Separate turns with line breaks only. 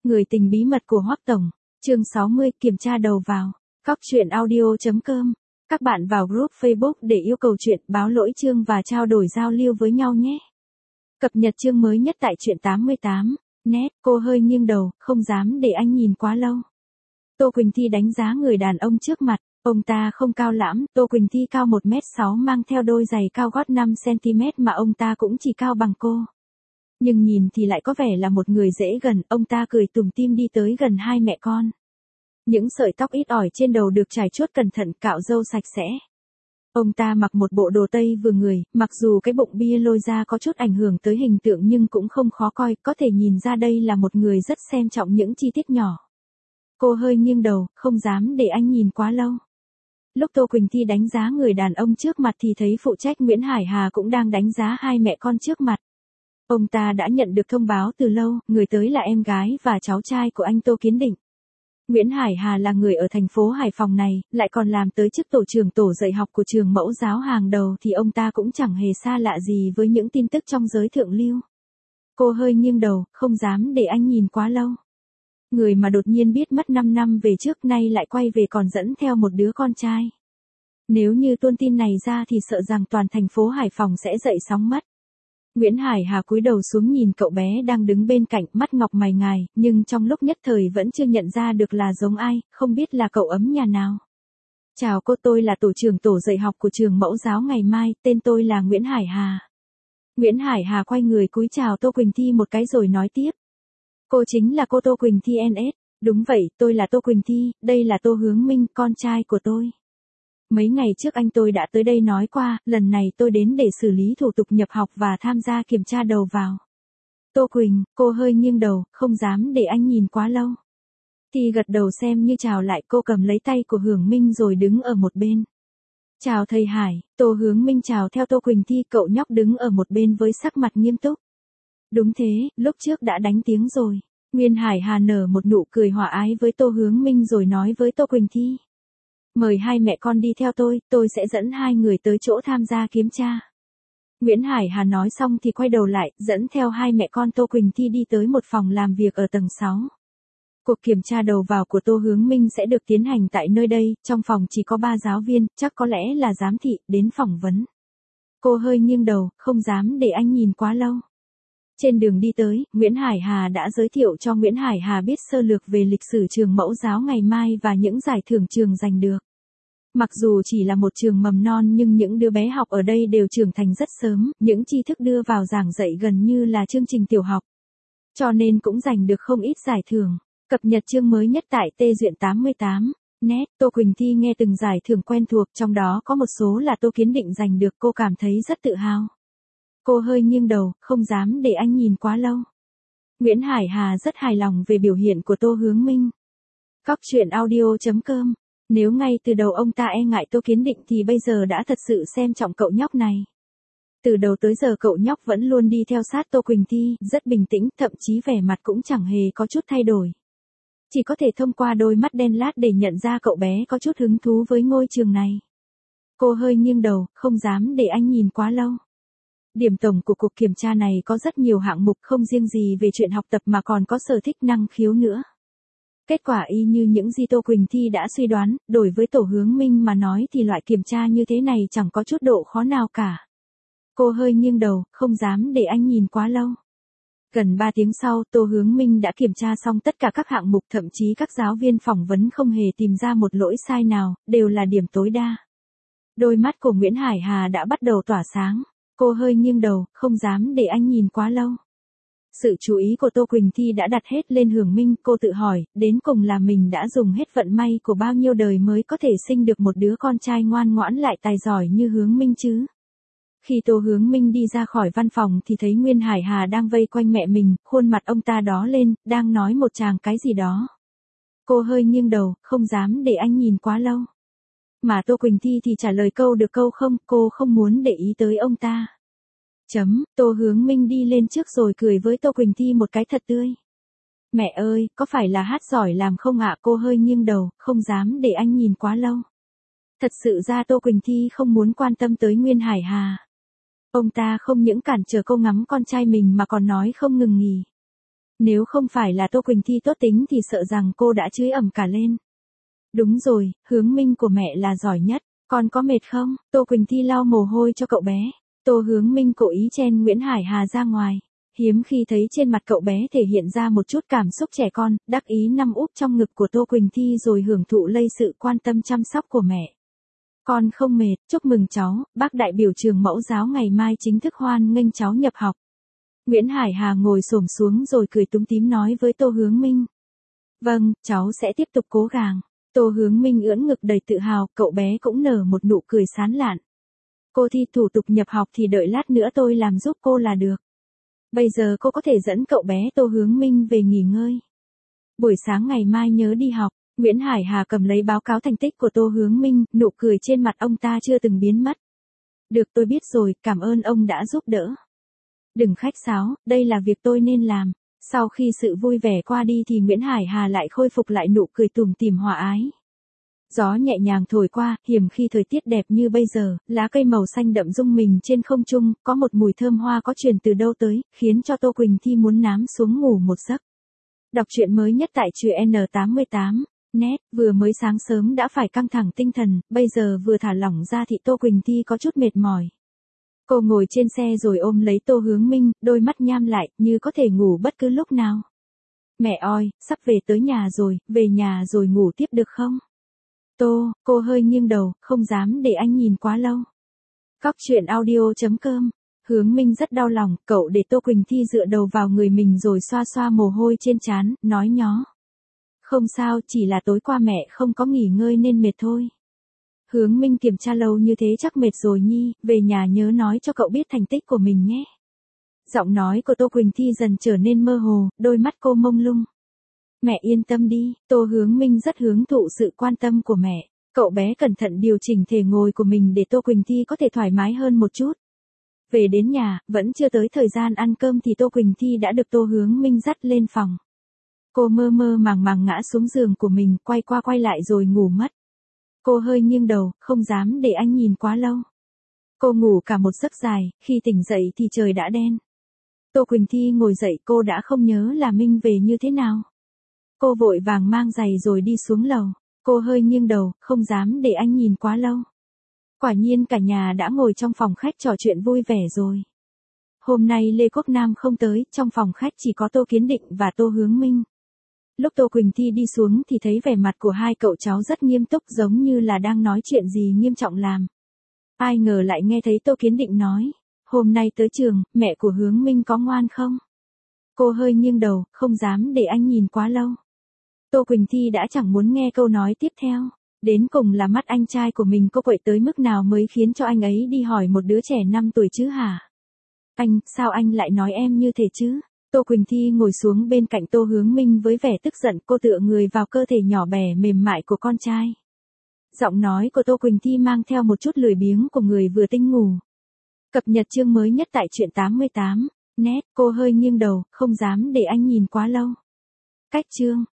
Người tình bí mật của Hoắc Tổng, chương 60, kiểm tra đầu vào. Cóc truyện audio.com. Các bạn vào group Facebook để yêu cầu chuyện, báo lỗi chương và trao đổi giao lưu với nhau nhé. Cập nhật chương mới nhất tại truyện 88. Nét, cô hơi nghiêng đầu, không dám để anh nhìn quá lâu. Tô Quỳnh Thi đánh giá người đàn ông trước mặt. Ông ta không cao lắm, Tô Quỳnh Thi cao 1m6 mang theo đôi giày cao gót 5cm mà ông ta cũng chỉ cao bằng cô. Nhưng nhìn thì lại có vẻ là một người dễ gần, ông ta cười tủm tỉm đi tới gần hai mẹ con. Những sợi tóc ít ỏi trên đầu được chải chuốt cẩn thận, cạo râu sạch sẽ. Ông ta mặc một bộ đồ tây vừa người, mặc dù cái bụng bia lôi ra có chút ảnh hưởng tới hình tượng nhưng cũng không khó coi, có thể nhìn ra đây là một người rất xem trọng những chi tiết nhỏ. Cô hơi nghiêng đầu, không dám để anh nhìn quá lâu. Lúc Tô Quỳnh Thi đánh giá người đàn ông trước mặt thì thấy phụ trách Nguyễn Hải Hà cũng đang đánh giá hai mẹ con trước mặt. Ông ta đã nhận được thông báo từ lâu, người tới là em gái và cháu trai của anh Tô Kiến Định. Nguyễn Hải Hà là người ở thành phố Hải Phòng này, lại còn làm tới chức tổ trưởng tổ dạy học của trường mẫu giáo hàng đầu thì ông ta cũng chẳng hề xa lạ gì với những tin tức trong giới thượng lưu. Cô hơi nghiêng đầu, không dám để anh nhìn quá lâu. Người mà đột nhiên biết mất 5 năm về trước nay lại quay về còn dẫn theo một đứa con trai. Nếu như tuôn tin này ra thì sợ rằng toàn thành phố Hải Phòng sẽ dậy sóng mất. Nguyễn Hải Hà cúi đầu xuống nhìn cậu bé đang đứng bên cạnh, mắt ngọc mày ngài, nhưng trong lúc nhất thời vẫn chưa nhận ra được là giống ai, không biết là cậu ấm nhà nào. Chào cô, tôi là tổ trưởng tổ dạy học của trường mẫu giáo ngày mai, tên tôi là Nguyễn Hải Hà. Nguyễn Hải Hà quay người cúi chào Tô Quỳnh Thi một cái rồi nói tiếp. Cô chính là cô Tô Quỳnh Thi NS, đúng vậy, tôi là Tô Quỳnh Thi, đây là Tô Hướng Minh, con trai của tôi. Mấy ngày trước anh tôi đã tới đây nói qua, lần này tôi đến để xử lý thủ tục nhập học và tham gia kiểm tra đầu vào. Tô Quỳnh, cô hơi nghiêng đầu, không dám để anh nhìn quá lâu. Thì gật đầu xem như chào lại, cô cầm lấy tay của Hướng Minh rồi đứng ở một bên. Chào thầy Hải, Tô Hướng Minh chào theo Tô Quỳnh Thi, cậu nhóc đứng ở một bên với sắc mặt nghiêm túc. Đúng thế, lúc trước đã đánh tiếng rồi. Nguyên Hải Hà nở một nụ cười hòa ái với Tô Hướng Minh rồi nói với Tô Quỳnh Thi. Mời hai mẹ con đi theo tôi sẽ dẫn hai người tới chỗ tham gia kiểm tra. Nguyễn Hải Hà nói xong thì quay đầu lại, dẫn theo hai mẹ con Tô Quỳnh Thi đi tới một phòng làm việc ở tầng 6. Cuộc kiểm tra đầu vào của Tô Hướng Minh sẽ được tiến hành tại nơi đây, trong phòng chỉ có 3 giáo viên, chắc có lẽ là giám thị, đến phỏng vấn. Cô hơi nghiêng đầu, không dám để anh nhìn quá lâu. Trên đường đi tới, Nguyễn Hải Hà đã giới thiệu cho Nguyễn Hải Hà biết sơ lược về lịch sử trường mẫu giáo ngày mai và những giải thưởng trường giành được. Mặc dù chỉ là một trường mầm non nhưng những đứa bé học ở đây đều trưởng thành rất sớm, những tri thức đưa vào giảng dạy gần như là chương trình tiểu học. Cho nên cũng giành được không ít giải thưởng. Cập nhật chương mới nhất tại Tê Duyện 88. Nét, Tô Quỳnh Thi nghe từng giải thưởng quen thuộc, trong đó có một số là Tô Kiến Định giành được, cô cảm thấy rất tự hào. Cô hơi nghiêng đầu, không dám để anh nhìn quá lâu. Nguyễn Hải Hà rất hài lòng về biểu hiện của Tô Hướng Minh. Cóc truyện audio.com. Nếu ngay từ đầu ông ta e ngại Tô Kiến Định thì bây giờ đã thật sự xem trọng cậu nhóc này. Từ đầu tới giờ cậu nhóc vẫn luôn đi theo sát Tô Quỳnh Thi, rất bình tĩnh, thậm chí vẻ mặt cũng chẳng hề có chút thay đổi. Chỉ có thể thông qua đôi mắt đen lát để nhận ra cậu bé có chút hứng thú với ngôi trường này. Cô hơi nghiêng đầu, không dám để anh nhìn quá lâu. Điểm tổng của cuộc kiểm tra này có rất nhiều hạng mục, không riêng gì về chuyện học tập mà còn có sở thích năng khiếu nữa. Kết quả y như những gì Tô Quỳnh Thi đã suy đoán, đối với Tổ Hướng Minh mà nói thì loại kiểm tra như thế này chẳng có chút độ khó nào cả. Cô hơi nghiêng đầu, không dám để anh nhìn quá lâu. Gần 3 tiếng sau, Tô Hướng Minh đã kiểm tra xong tất cả các hạng mục, thậm chí các giáo viên phỏng vấn không hề tìm ra một lỗi sai nào, đều là điểm tối đa. Đôi mắt của Nguyễn Hải Hà đã bắt đầu tỏa sáng. Cô hơi nghiêng đầu, không dám để anh nhìn quá lâu. Sự chú ý của Tô Quỳnh Thi đã đặt hết lên Hướng Minh, cô tự hỏi, đến cùng là mình đã dùng hết vận may của bao nhiêu đời mới có thể sinh được một đứa con trai ngoan ngoãn lại tài giỏi như Hướng Minh chứ. Khi Tô Hướng Minh đi ra khỏi văn phòng thì thấy Nguyên Hải Hà đang vây quanh mẹ mình, khuôn mặt ông ta đỏ lên, đang nói một tràng cái gì đó. Cô hơi nghiêng đầu, không dám để anh nhìn quá lâu. Mà Tô Quỳnh Thi thì trả lời câu được câu không, cô không muốn để ý tới ông ta. Tô Hướng Minh đi lên trước rồi cười với Tô Quỳnh Thi một cái thật tươi. Mẹ ơi, có phải là hát giỏi làm không ạ? Cô hơi nghiêng đầu, không dám để anh nhìn quá lâu. Thật sự ra Tô Quỳnh Thi không muốn quan tâm tới Nguyên Hải Hà. Ông ta không những cản trở cô ngắm con trai mình mà còn nói không ngừng nghỉ. Nếu không phải là Tô Quỳnh Thi tốt tính thì sợ rằng cô đã chửi ầm cả lên. Đúng rồi, hướng minh của mẹ là giỏi nhất. Con có mệt không? Tô Quỳnh Thi lau mồ hôi cho cậu bé. Tô Hướng Minh cố ý chen Nguyễn Hải Hà ra ngoài. Hiếm khi thấy trên mặt cậu bé thể hiện ra một chút cảm xúc trẻ con, đắc ý nằm úp trong ngực của Tô Quỳnh Thi rồi hưởng thụ lây sự quan tâm chăm sóc của mẹ. Con không mệt, chúc mừng cháu, bác đại biểu trường mẫu giáo ngày mai chính thức hoan nghênh cháu nhập học. Nguyễn Hải Hà ngồi xổm xuống rồi cười túm tím nói với Tô Hướng Minh. Vâng, cháu sẽ tiếp tục cố gắng. Tô Hướng Minh ưỡn ngực đầy tự hào, cậu bé cũng nở một nụ cười sán lạn. Cô thi thủ tục nhập học thì đợi lát nữa tôi làm giúp cô là được. Bây giờ cô có thể dẫn cậu bé Tô Hướng Minh về nghỉ ngơi. Buổi sáng ngày mai nhớ đi học. Nguyễn Hải Hà cầm lấy báo cáo thành tích của Tô Hướng Minh, nụ cười trên mặt ông ta chưa từng biến mất. Được, tôi biết rồi, cảm ơn ông đã giúp đỡ. Đừng khách sáo, đây là việc tôi nên làm. Sau khi sự vui vẻ qua đi thì Nguyễn Hải Hà lại khôi phục lại nụ cười tủm tỉm hòa ái. Gió nhẹ nhàng thổi qua, hiếm khi thời tiết đẹp như bây giờ, lá cây màu xanh đậm rung mình trên không trung, có một mùi thơm hoa có truyền từ đâu tới, khiến cho Tô Quỳnh Thi muốn nám xuống ngủ một giấc. Đọc truyện mới nhất tại truyện N88. Net, vừa mới sáng sớm đã phải căng thẳng tinh thần, bây giờ vừa thả lỏng ra thì Tô Quỳnh Thi có chút mệt mỏi. Cô ngồi trên xe rồi ôm lấy Tô Hướng Minh, đôi mắt nhắm lại, như có thể ngủ bất cứ lúc nào. Mẹ ơi, sắp về tới nhà rồi, về nhà rồi ngủ tiếp được không? Cô hơi nghiêng đầu, không dám để anh nhìn quá lâu. Cóc truyện audio.com. Hướng Minh rất đau lòng, cậu để Tô Quỳnh Thi dựa đầu vào người mình rồi xoa xoa mồ hôi trên trán, nói nhó. Không sao, chỉ là tối qua mẹ không có nghỉ ngơi nên mệt thôi. Hướng Minh kiểm tra lâu như thế chắc mệt rồi nhi, về nhà nhớ nói cho cậu biết thành tích của mình nhé. Giọng nói của Tô Quỳnh Thi dần trở nên mơ hồ, đôi mắt cô mông lung. Mẹ yên tâm đi, Tô Hướng Minh rất hưởng thụ sự quan tâm của mẹ. Cậu bé cẩn thận điều chỉnh thể ngồi của mình để Tô Quỳnh Thi có thể thoải mái hơn một chút. Về đến nhà, vẫn chưa tới thời gian ăn cơm thì Tô Quỳnh Thi đã được Tô Hướng Minh dắt lên phòng. Cô mơ mơ màng màng ngã xuống giường của mình, quay qua quay lại rồi ngủ mất. Cô hơi nghiêng đầu, không dám để anh nhìn quá lâu. Cô ngủ cả một giấc dài, khi tỉnh dậy thì trời đã đen. Tô Quỳnh Thi ngồi dậy, cô đã không nhớ là Minh về như thế nào. Cô vội vàng mang giày rồi đi xuống lầu. Cô hơi nghiêng đầu, không dám để anh nhìn quá lâu. Quả nhiên cả nhà đã ngồi trong phòng khách trò chuyện vui vẻ rồi. Hôm nay Lê Quốc Nam không tới, trong phòng khách chỉ có Tô Kiến Định và Tô Hướng Minh. Lúc Tô Quỳnh Thi đi xuống thì thấy vẻ mặt của hai cậu cháu rất nghiêm túc, giống như là đang nói chuyện gì nghiêm trọng làm. Ai ngờ lại nghe thấy Tô Kiến Định nói, hôm nay tới trường, mẹ của Hướng Minh có ngoan không? Cô hơi nghiêng đầu, không dám để anh nhìn quá lâu. Tô Quỳnh Thi đã chẳng muốn nghe câu nói tiếp theo. Đến cùng là mắt anh trai của mình cô quậy tới mức nào mới khiến cho anh ấy đi hỏi một đứa trẻ 5 tuổi chứ hả? Anh, sao anh lại nói em như thế chứ? Tô Quỳnh Thi ngồi xuống bên cạnh Tô Hướng Minh với vẻ tức giận, cô tựa người vào cơ thể nhỏ bé mềm mại của con trai. Giọng nói của Tô Quỳnh Thi mang theo một chút lười biếng của người vừa tinh ngủ. Cập nhật chương mới nhất tại truyện 88. Net, cô hơi nghiêng đầu, không dám để anh nhìn quá lâu. Cách chương.